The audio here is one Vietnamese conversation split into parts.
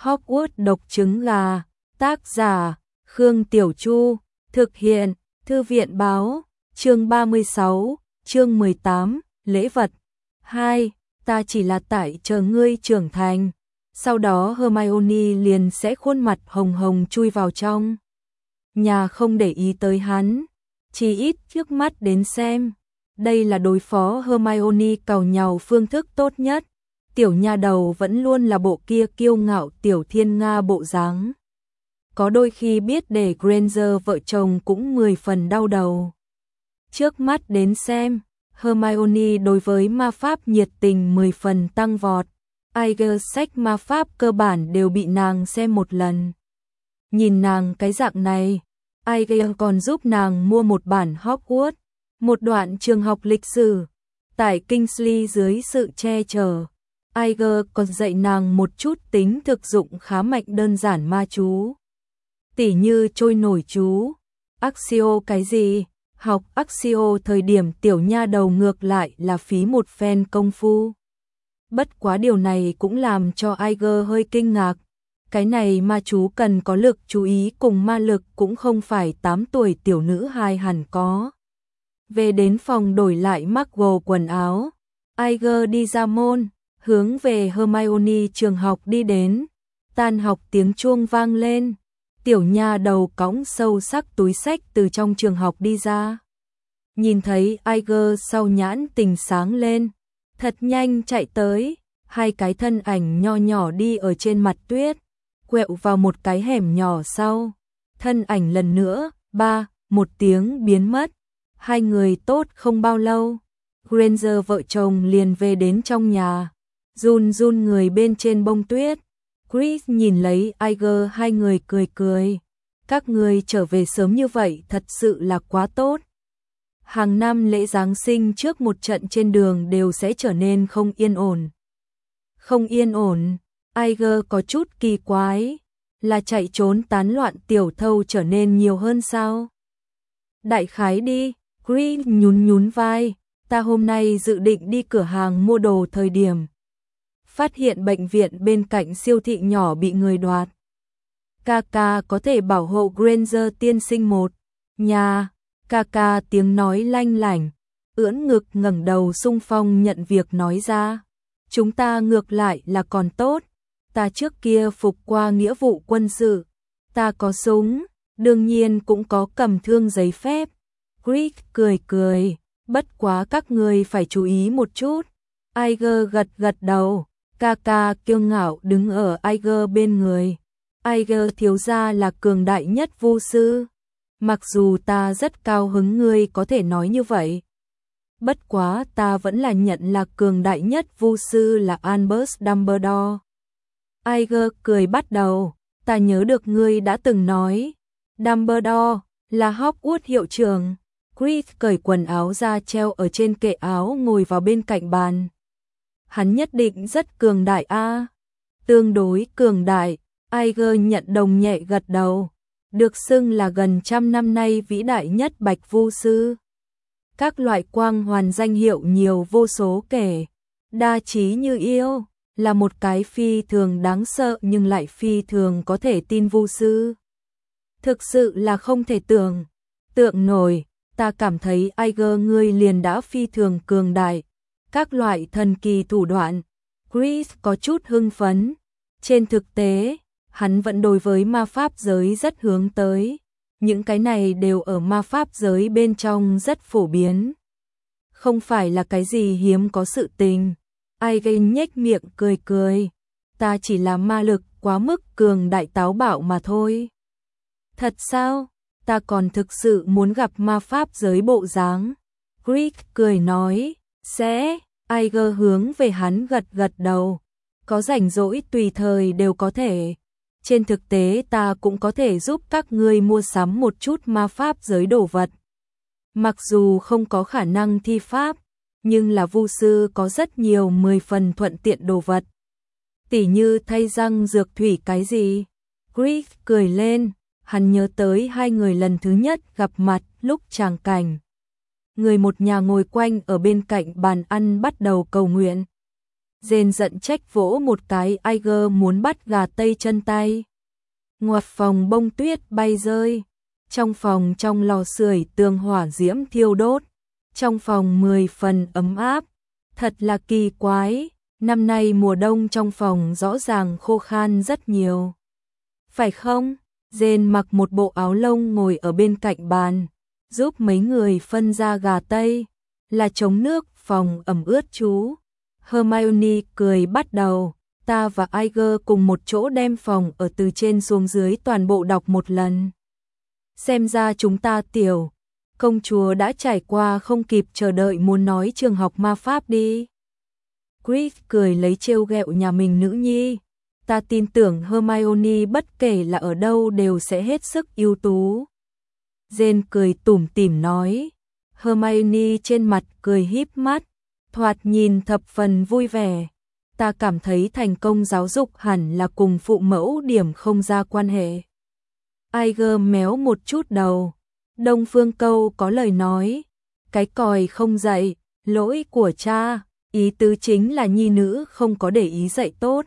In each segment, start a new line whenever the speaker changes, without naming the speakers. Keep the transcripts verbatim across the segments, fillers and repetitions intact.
Hogwarts độc trứng gà, tác giả, Khương Tiểu Chu, thực hiện, Thư viện báo, chương ba mươi sáu, chương mười tám, lễ vật. hai. Ta chỉ là tại chờ ngươi trưởng thành. Sau đó Hermione liền sẽ khuôn mặt hồng hồng chui vào trong nhà không để ý tới hắn, chỉ ít trước mắt đến xem. Đây là đối phó Hermione càu nhàu phương thức tốt nhất. Tiểu nha đầu vẫn luôn là bộ kia kiêu ngạo tiểu thiên nga bộ dáng. Có đôi khi biết để Granger vợ chồng cũng mười phần đau đầu. Trước mắt đến xem, Hermione đối với ma pháp nhiệt tình mười phần tăng vọt. Aiger sách ma pháp cơ bản đều bị nàng xem một lần. Nhìn nàng cái dạng này, Aiger còn giúp nàng mua một bản Hogwarts, một đoạn trường học lịch sử. Tại Kingsley dưới sự che chở, Aiger còn dạy nàng một chút tính thực dụng khá mạnh đơn giản ma chú. Tỉ như trôi nổi chú, Accio cái gì, học Accio thời điểm tiểu nha đầu ngược lại là phí một phen công phu. Bất quá điều này cũng làm cho Aiger hơi kinh ngạc. Cái này ma chú cần có lực chú ý cùng ma lực cũng không phải tám tuổi tiểu nữ hài hẳn có. Về đến phòng đổi lại Muggle quần áo, Aiger đi ra môn, hướng về Hermione trường học đi đến. Tan học tiếng chuông vang lên, tiểu nha đầu cõng sâu sắc túi xách từ trong trường học đi ra. Nhìn thấy Aiger sau nhãn tình sáng lên, thật nhanh chạy tới, hai cái thân ảnh nho nhỏ đi ở trên mặt tuyết, quẹo vào một cái hẻm nhỏ sau. Thân ảnh lần nữa, ba, một tiếng biến mất. Hai người tốt không bao lâu, Granger vợ chồng liền về đến trong nhà, run run người bên trên bông tuyết. Chris nhìn lấy Aiger hai người cười cười. Các người trở về sớm như vậy thật sự là quá tốt. Hàng năm lễ Giáng sinh trước một trận trên đường đều sẽ trở nên không yên ổn. Không yên ổn, Aiger có chút kỳ quái, là chạy trốn tán loạn tiểu thâu trở nên nhiều hơn sao? Đại khái đi, Chris nhún nhún vai, ta hôm nay dự định đi cửa hàng mua đồ thời điểm. Phát hiện bệnh viện bên cạnh siêu thị nhỏ bị người đoạt. Kaka có thể bảo hộ Granger tiên sinh một nhà. Kaka tiếng nói lanh lảnh, ưỡn ngực ngẩng đầu xung phong nhận việc nói ra. Chúng ta ngược lại là còn tốt, ta trước kia phục qua nghĩa vụ quân sự, ta có súng, đương nhiên cũng có cầm thương giấy phép. Rick cười cười, bất quá các người phải chú ý một chút. Aiger gật gật đầu, Kaka kiêu ngạo đứng ở Aiger bên người. Aiger thiếu gia là cường đại nhất vu sư. Mặc dù ta rất cao hứng ngươi có thể nói như vậy. Bất quá ta vẫn là nhận là cường đại nhất vu sư là Albus Dumbledore. Aiger cười bắt đầu, ta nhớ được ngươi đã từng nói. Dumbledore là Hogwarts hiệu trưởng. Chris cởi quần áo ra treo ở trên kệ áo ngồi vào bên cạnh bàn. Hắn nhất định rất cường đại a. À? Tương đối cường đại, Aiger nhận đồng nhẹ gật đầu. Được xưng là gần trăm năm nay vĩ đại nhất bạch vu sư. Các loại quang hoàn danh hiệu nhiều vô số kể. Đa trí như yêu, là một cái phi thường đáng sợ nhưng lại phi thường có thể tin vu sư. Thực sự là không thể tưởng, tượng nổi, ta cảm thấy Aiger ngươi liền đã phi thường cường đại. Các loại thần kỳ thủ đoạn, Chris có chút hưng phấn. Trên thực tế, hắn vẫn đối với ma pháp giới rất hướng tới. Những cái này đều ở ma pháp giới bên trong rất phổ biến. Không phải là cái gì hiếm có sự tình. Aiger nhếch miệng cười cười. Ta chỉ là ma lực quá mức cường đại táo bạo mà thôi. Thật sao? Ta còn thực sự muốn gặp ma pháp giới bộ dáng. Rick cười nói. Sẽ. Aiger hướng về hắn gật gật đầu. Có rảnh rỗi tùy thời đều có thể. Trên thực tế ta cũng có thể giúp các ngươi mua sắm một chút ma pháp giới đồ vật. Mặc dù không có khả năng thi pháp, nhưng là vu sư có rất nhiều mười phần thuận tiện đồ vật. Tỉ như thay răng dược thủy cái gì. Chris cười lên, hắn nhớ tới hai người lần thứ nhất gặp mặt lúc tràng cảnh. Người một nhà ngồi quanh ở bên cạnh bàn ăn bắt đầu cầu nguyện. Jane giận trách vỗ một cái, Iger muốn bắt gà tây chân tay. Ngoặt phòng bông tuyết bay rơi. Trong phòng trong lò sưởi tường hỏa diễm thiêu đốt. Trong phòng mười phần ấm áp. Thật là kỳ quái, năm nay mùa đông trong phòng rõ ràng khô khan rất nhiều. Phải không? Jane mặc một bộ áo lông ngồi ở bên cạnh bàn, giúp mấy người phân ra gà tây, là chống nước, phòng ẩm ướt chú. Hermione cười bắt đầu, ta và Iger cùng một chỗ đem phòng ở từ trên xuống dưới toàn bộ đọc một lần. Xem ra chúng ta tiểu công chúa đã trải qua, không kịp chờ đợi muốn nói trường học ma pháp đi. Chris cười lấy trêu ghẹo nhà mình nữ nhi. Ta tin tưởng Hermione bất kể là ở đâu đều sẽ hết sức ưu tú. Jane cười tủm tỉm nói. Hermione trên mặt cười híp mắt, thoạt nhìn thập phần vui vẻ. Ta cảm thấy thành công giáo dục hẳn là cùng phụ mẫu điểm không ra quan hệ. Iger méo một chút đầu. Đông Phương Câu có lời nói, cái còi không dạy, lỗi của cha, ý tứ chính là nhi nữ không có để ý dạy tốt.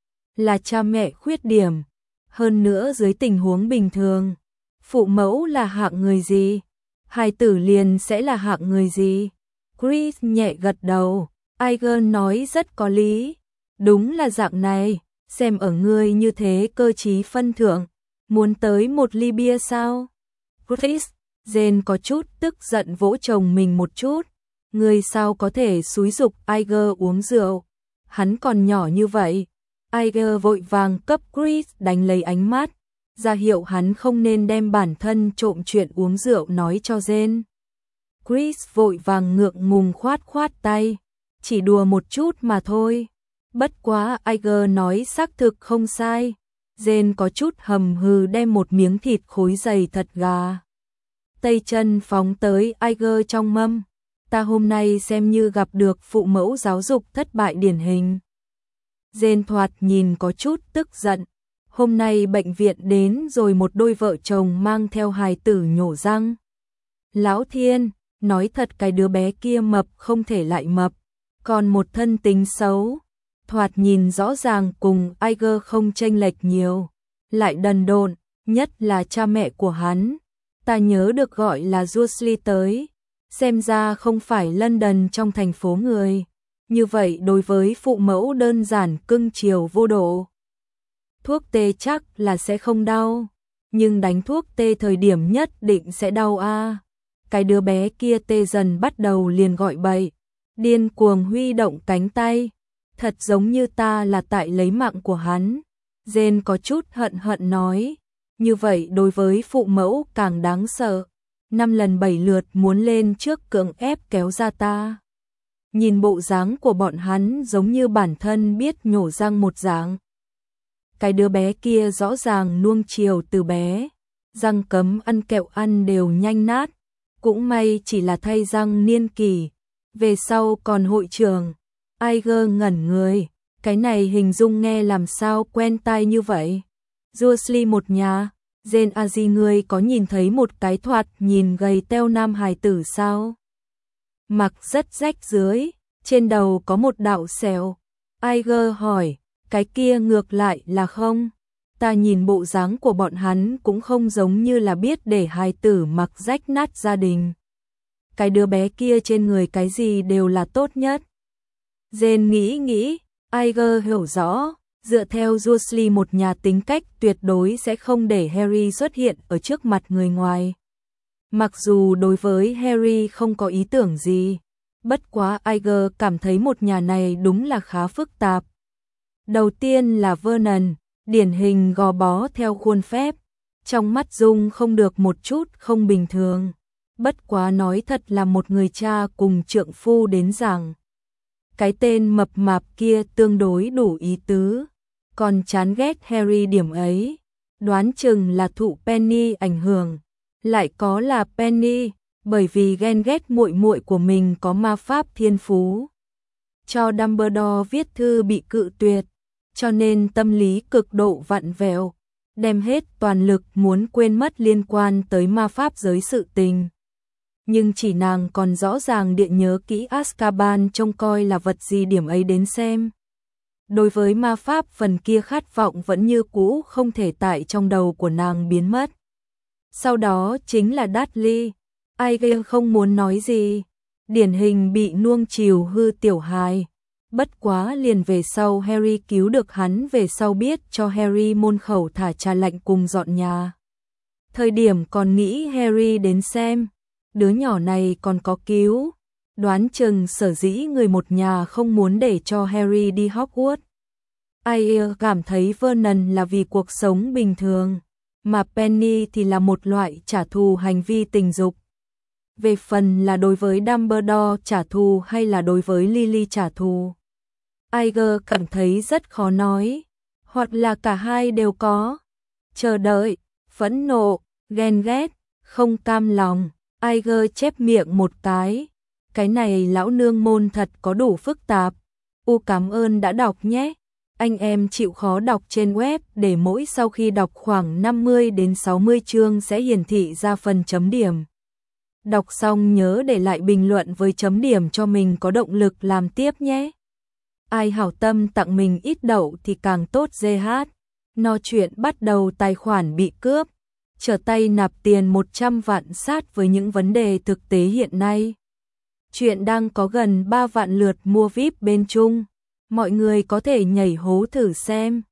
Là cha mẹ khuyết điểm, hơn nữa dưới tình huống bình thường, phụ mẫu là hạng người gì, hài tử liền sẽ là hạng người gì. Chris nhẹ gật đầu, Iger nói rất có lý, đúng là dạng này, xem ở ngươi như thế cơ trí phân thượng, muốn tới một ly bia sao? Chris, Jane có chút tức giận vỗ chồng mình một chút, ngươi sao có thể xúi giục Iger uống rượu, hắn còn nhỏ như vậy. Iger vội vàng cấp Chris đánh lấy ánh mắt, ra hiệu hắn không nên đem bản thân trộm chuyện uống rượu nói cho Jane. Chris vội vàng ngượng ngùng khoát khoát tay, chỉ đùa một chút mà thôi. Bất quá Iger nói xác thực không sai. Jane có chút hầm hừ đem một miếng thịt khối dày thật gà tây chân phóng tới Iger trong mâm. Ta hôm nay xem như gặp được phụ mẫu giáo dục thất bại điển hình. Jane thoạt nhìn có chút tức giận. Hôm nay bệnh viện đến rồi một đôi vợ chồng mang theo hài tử nhổ răng. Lão Thiên, nói thật cái đứa bé kia mập không thể lại mập, còn một thân tính xấu. Thoạt nhìn rõ ràng cùng Iger không chênh lệch nhiều, lại đần độn, nhất là cha mẹ của hắn. Ta nhớ được gọi là Dursley tới, xem ra không phải London trong thành phố người. Như vậy đối với phụ mẫu đơn giản cưng chiều vô độ. Thuốc tê chắc là sẽ không đau, nhưng đánh thuốc tê thời điểm nhất định sẽ đau a. À. Cái đứa bé kia tê dần bắt đầu liền gọi bậy, điên cuồng huy động cánh tay, thật giống như ta là tại lấy mạng của hắn. Jane có chút hận hận nói, như vậy đối với phụ mẫu càng đáng sợ, năm lần bảy lượt muốn lên trước cưỡng ép kéo ra ta. Nhìn bộ dáng của bọn hắn giống như bản thân biết nhổ răng một dạng. Cái đứa bé kia rõ ràng nuông chiều từ bé, răng cấm ăn kẹo ăn đều nhanh nát, cũng may chỉ là thay răng niên kỳ, về sau còn hội trường. Iger ngẩn người, cái này hình dung nghe làm sao quen tai như vậy. Dursley một nhà, Jane a di ngươi có nhìn thấy một cái thoạt nhìn gầy teo nam hài tử sao? Mặc rất rách dưới, trên đầu có một đạo sẹo. Iger hỏi, cái kia ngược lại là không? Ta nhìn bộ dáng của bọn hắn cũng không giống như là biết để hài tử mặc rách nát gia đình. Cái đứa bé kia trên người cái gì đều là tốt nhất. Jane nghĩ nghĩ, Iger hiểu rõ, dựa theo Dursley một nhà tính cách tuyệt đối sẽ không để Harry xuất hiện ở trước mặt người ngoài. Mặc dù đối với Harry không có ý tưởng gì, bất quá Iger cảm thấy một nhà này đúng là khá phức tạp. Đầu tiên là Vernon, điển hình gò bó theo khuôn phép, trong mắt Dung không được một chút không bình thường. Bất quá nói thật là một người cha cùng trượng phu đến rằng, cái tên mập mạp kia tương đối đủ ý tứ, còn chán ghét Harry điểm ấy, đoán chừng là thụ Penny ảnh hưởng, lại có là Penny, bởi vì ghen ghét muội muội của mình có ma pháp thiên phú. Cho Dumbledore viết thư bị cự tuyệt, cho nên tâm lý cực độ vặn vẹo, đem hết toàn lực muốn quên mất liên quan tới ma pháp giới sự tình. Nhưng chỉ nàng còn rõ ràng địa nhớ kỹ Azkaban trông coi là vật gì điểm ấy đến xem. Đối với ma pháp phần kia khát vọng vẫn như cũ không thể tại trong đầu của nàng biến mất. Sau đó chính là Dudley. Ai gây không muốn nói gì. Điển hình bị nuông chiều hư tiểu hài. Bất quá liền về sau Harry cứu được hắn, về sau biết cho Harry môn khẩu thả trà lạnh cùng dọn nhà. Thời điểm còn nghĩ Harry đến xem, đứa nhỏ này còn có cứu. Đoán chừng sở dĩ người một nhà không muốn để cho Harry đi Hogwarts. Ai cảm thấy Vernon là vì cuộc sống bình thường, mà Penny thì là một loại trả thù hành vi tình dục. Về phần là đối với Dumbledore trả thù hay là đối với Lily trả thù, Iger cảm thấy rất khó nói, hoặc là cả hai đều có. Chờ đợi, phẫn nộ, ghen ghét, không cam lòng. Iger chép miệng một cái. Cái này lão nương môn thật có đủ phức tạp. U cảm ơn đã đọc nhé. Anh em chịu khó đọc trên web để mỗi sau khi đọc khoảng năm mươi đến sáu mươi chương sẽ hiển thị ra phần chấm điểm. Đọc xong nhớ để lại bình luận với chấm điểm cho mình có động lực làm tiếp nhé. Ai hảo tâm tặng mình ít đậu thì càng tốt giê hát. No chuyện bắt đầu tài khoản bị cướp. Trở tay nạp tiền một trăm vạn sát với những vấn đề thực tế hiện nay. Chuyện đang có gần ba vạn lượt mua víp bên Trung. Mọi người có thể nhảy hố thử xem.